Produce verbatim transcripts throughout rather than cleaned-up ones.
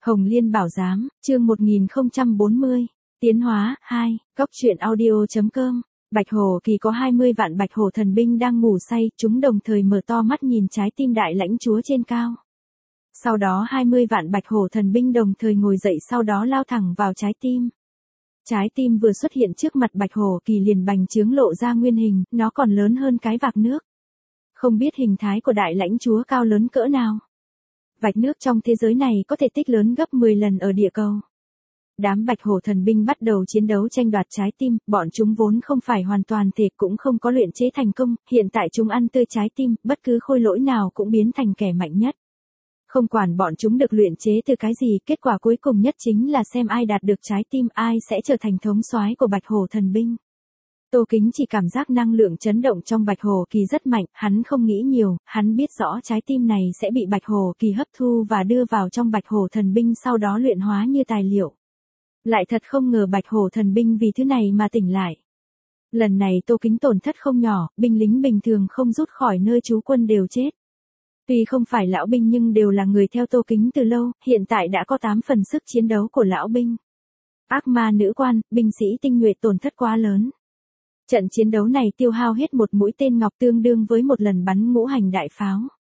Hồng Liên Bảo Giám, chương một nghìn không trăm bốn mươi. Tiến hóa, hai, Cóc truyện audio.com. Bạch Hổ Kỳ có hai mươi vạn bạch hổ thần binh đang ngủ say, chúng đồng thời mở to mắt nhìn trái tim đại lãnh chúa trên cao. Sau đó hai mươi vạn bạch hổ thần binh đồng thời ngồi dậy, sau đó lao thẳng vào trái tim. Trái tim vừa xuất hiện trước mặt Bạch Hổ Kỳ liền bành trướng lộ ra nguyên hình, nó còn lớn hơn cái vạc nước. Không biết hình thái của đại lãnh chúa cao lớn cỡ nào. Vạch nước trong thế giới này có thể tích lớn gấp mười lần ở địa cầu. Đám bạch hổ thần binh bắt đầu chiến đấu tranh đoạt trái tim, bọn chúng vốn không phải hoàn toàn thể, cũng không có luyện chế thành công, hiện tại chúng ăn tươi trái tim, bất cứ khôi lỗi nào cũng biến thành kẻ mạnh nhất. Không quản bọn chúng được luyện chế từ cái gì, kết quả cuối cùng nhất chính là xem ai đạt được trái tim, ai sẽ trở thành thống soái của bạch hổ thần binh. Tô Kính chỉ cảm giác năng lượng chấn động trong Bạch Hổ Kỳ rất mạnh, hắn không nghĩ nhiều, hắn biết rõ trái tim này sẽ bị Bạch Hổ Kỳ hấp thu và đưa vào trong Bạch Hổ thần binh, sau đó luyện hóa như tài liệu. Lại thật không ngờ Bạch Hổ thần binh vì thứ này mà tỉnh lại. Lần này Tô Kính tổn thất không nhỏ, binh lính bình thường không rút khỏi nơi trú quân đều chết. Tuy không phải lão binh nhưng đều là người theo Tô Kính từ lâu, hiện tại đã có tám phần sức chiến đấu của lão binh. Ác ma nữ quan, binh sĩ tinh nhuệ tổn thất quá lớn. Trận chiến đấu này tiêu hao hết một mũi tên ngọc tương đương với một lần bắn ngũ hành đại pháo.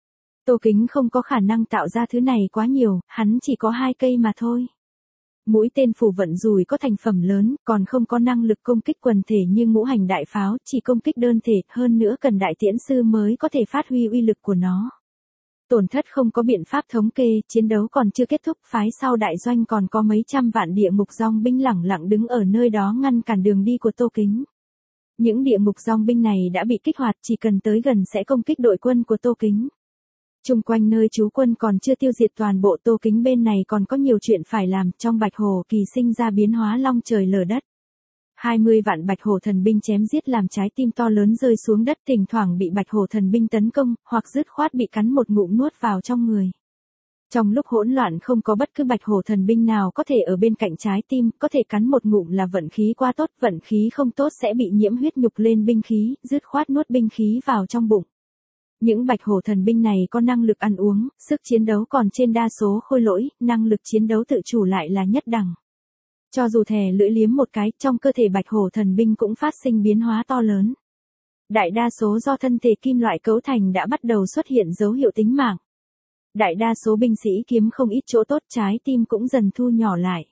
Tô Kính không có khả năng tạo ra thứ này quá nhiều, hắn chỉ có hai cây mà thôi. Mũi tên phù vận rùi có thành phẩm lớn, còn không có năng lực công kích quần thể như ngũ hành đại pháo, chỉ công kích đơn thể, hơn nữa cần đại tiễn sư mới có thể phát huy uy lực của nó. Tổn thất không có biện pháp thống kê, chiến đấu còn chưa kết thúc, phái sau đại doanh còn có mấy trăm vạn địa ngục dòng binh lẳng lặng đứng ở nơi đó ngăn cản đường đi của Tô Kính. Những địa ngục dòng binh này đã bị kích hoạt, chỉ cần tới gần sẽ công kích đội quân của Tô Kính. Chung quanh nơi trú quân còn chưa tiêu diệt toàn bộ, Tô Kính bên này còn có nhiều chuyện phải làm, trong Bạch Hổ Kỳ sinh ra biến hóa long trời lở đất. hai mươi vạn bạch hổ thần binh chém giết làm trái tim to lớn rơi xuống đất, thỉnh thoảng bị bạch hổ thần binh tấn công, hoặc dứt khoát bị cắn một ngụm nuốt vào trong người. Trong lúc hỗn loạn không có bất cứ bạch hổ thần binh nào có thể ở bên cạnh trái tim, có thể cắn một ngụm là vận khí quá tốt, vận khí không tốt sẽ bị nhiễm huyết nhục lên binh khí, dứt khoát nuốt binh khí vào trong bụng. Những bạch hổ thần binh này có năng lực ăn uống, sức chiến đấu còn trên đa số khôi lỗi, năng lực chiến đấu tự chủ lại là nhất đẳng. Cho dù thè lưỡi liếm một cái, trong cơ thể bạch hổ thần binh cũng phát sinh biến hóa to lớn. Đại đa số do thân thể kim loại cấu thành đã bắt đầu xuất hiện dấu hiệu tính mạng. Đại đa số binh sĩ kiếm không ít chỗ tốt, trái tim cũng dần thu nhỏ lại.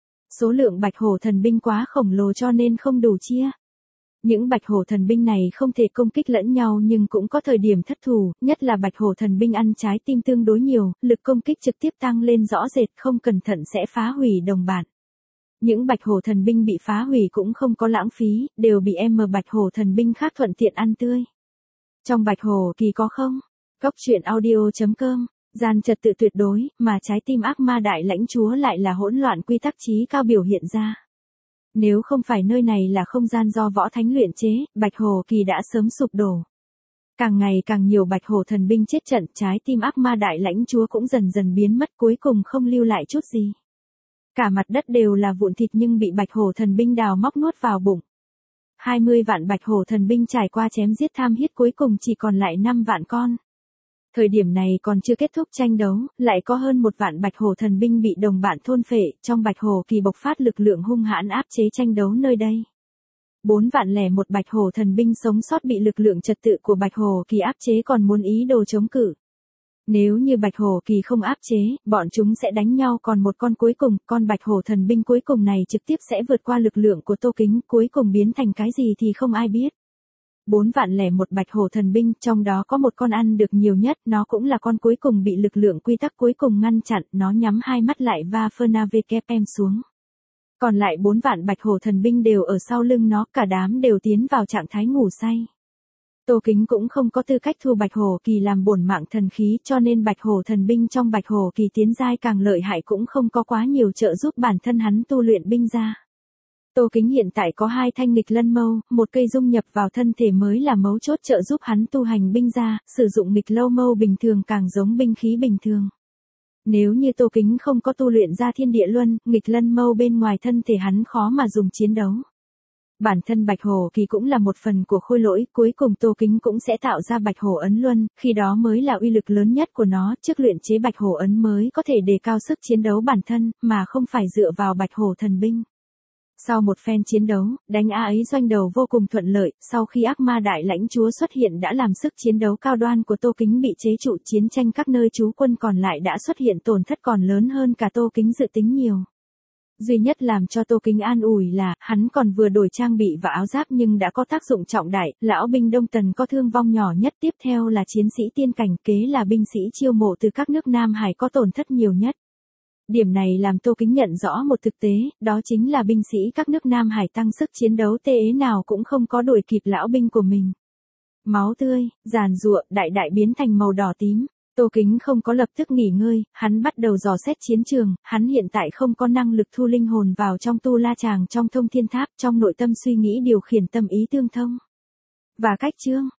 Số lượng bạch hổ thần binh quá khổng lồ cho nên không đủ chia. Những bạch hổ thần binh này không thể công kích lẫn nhau nhưng cũng có thời điểm thất thủ, nhất là bạch hổ thần binh ăn trái tim tương đối nhiều, lực công kích trực tiếp tăng lên rõ rệt, không cẩn thận sẽ phá hủy đồng bạn. Những bạch hổ thần binh bị phá hủy cũng không có lãng phí, đều bị em bạch hổ thần binh khác thuận tiện ăn tươi. Trong Bạch Hổ Kỳ có không? Cóc truyện audio.com. Gian trật tự tuyệt đối, mà trái tim ác ma đại lãnh chúa lại là hỗn loạn quy tắc trí cao biểu hiện ra. Nếu không phải nơi này là không gian do võ thánh luyện chế, Bạch Hổ Kỳ đã sớm sụp đổ. Càng ngày càng nhiều bạch hổ thần binh chết trận, trái tim ác ma đại lãnh chúa cũng dần dần biến mất, cuối cùng không lưu lại chút gì. Cả mặt đất đều là vụn thịt nhưng bị bạch hổ thần binh đào móc nuốt vào bụng. hai mươi vạn bạch hổ thần binh trải qua chém giết tham hiết cuối cùng chỉ còn lại năm vạn con. Thời điểm này còn chưa kết thúc tranh đấu, lại có hơn một vạn bạch hổ thần binh bị đồng bạn thôn phệ, trong Bạch Hổ Kỳ bộc phát lực lượng hung hãn áp chế tranh đấu nơi đây. Bốn vạn lẻ một bạch hổ thần binh sống sót bị lực lượng trật tự của Bạch Hổ Kỳ áp chế còn muốn ý đồ chống cự. Nếu như Bạch Hổ Kỳ không áp chế, bọn chúng sẽ đánh nhau, còn một con cuối cùng, con bạch hổ thần binh cuối cùng này trực tiếp sẽ vượt qua lực lượng của Tô Kính, cuối cùng biến thành cái gì thì không ai biết. Bốn vạn lẻ một bạch hổ thần binh, trong đó có một con ăn được nhiều nhất, nó cũng là con cuối cùng bị lực lượng quy tắc cuối cùng ngăn chặn, nó nhắm hai mắt lại và Fernavekm xuống. Còn lại bốn vạn bạch hổ thần binh đều ở sau lưng nó, cả đám đều tiến vào trạng thái ngủ say. Tô Kính cũng không có tư cách thu Bạch Hổ Kỳ làm bổn mạng thần khí, cho nên bạch hổ thần binh trong Bạch Hổ Kỳ tiến giai càng lợi hại cũng không có quá nhiều trợ giúp bản thân hắn tu luyện binh ra. Tô Kính hiện tại có hai thanh nghịch lân mâu, một cây dung nhập vào thân thể mới là mấu chốt trợ giúp hắn tu hành binh ra, sử dụng nghịch lâu mâu bình thường càng giống binh khí bình thường. Nếu như Tô Kính không có tu luyện ra thiên địa luân, nghịch lân mâu bên ngoài thân thể hắn khó mà dùng chiến đấu. Bản thân Bạch Hổ Kỳ cũng là một phần của khôi lỗi, cuối cùng Tô Kính cũng sẽ tạo ra Bạch Hổ ấn luân, khi đó mới là uy lực lớn nhất của nó, trước luyện chế Bạch Hổ ấn mới có thể đề cao sức chiến đấu bản thân, mà không phải dựa vào Bạch Hổ thần binh. Sau một phen chiến đấu, đánh A ấy doanh đầu vô cùng thuận lợi, sau khi ác ma đại lãnh chúa xuất hiện đã làm sức chiến đấu cao đoan của Tô Kính bị chế trụ, chiến tranh các nơi trú quân còn lại đã xuất hiện tổn thất còn lớn hơn cả Tô Kính dự tính nhiều. Duy nhất làm cho Tô Kính an ủi là, hắn còn vừa đổi trang bị và áo giáp nhưng đã có tác dụng trọng đại, lão binh Đông Tần có thương vong nhỏ nhất, tiếp theo là chiến sĩ tiên cảnh, kế là binh sĩ chiêu mộ từ các nước Nam Hải có tổn thất nhiều nhất. Điểm này làm Tô Kính nhận rõ một thực tế, đó chính là binh sĩ các nước Nam Hải tăng sức chiến đấu tê ế nào cũng không có đuổi kịp lão binh của mình. Máu tươi, giàn giụa, đại đại biến thành màu đỏ tím. Tô Kính không có lập tức nghỉ ngơi, hắn bắt đầu dò xét chiến trường, hắn hiện tại không có năng lực thu linh hồn vào trong tu la chàng trong thông thiên tháp, trong nội tâm suy nghĩ điều khiển tâm ý tương thông. Và cách chương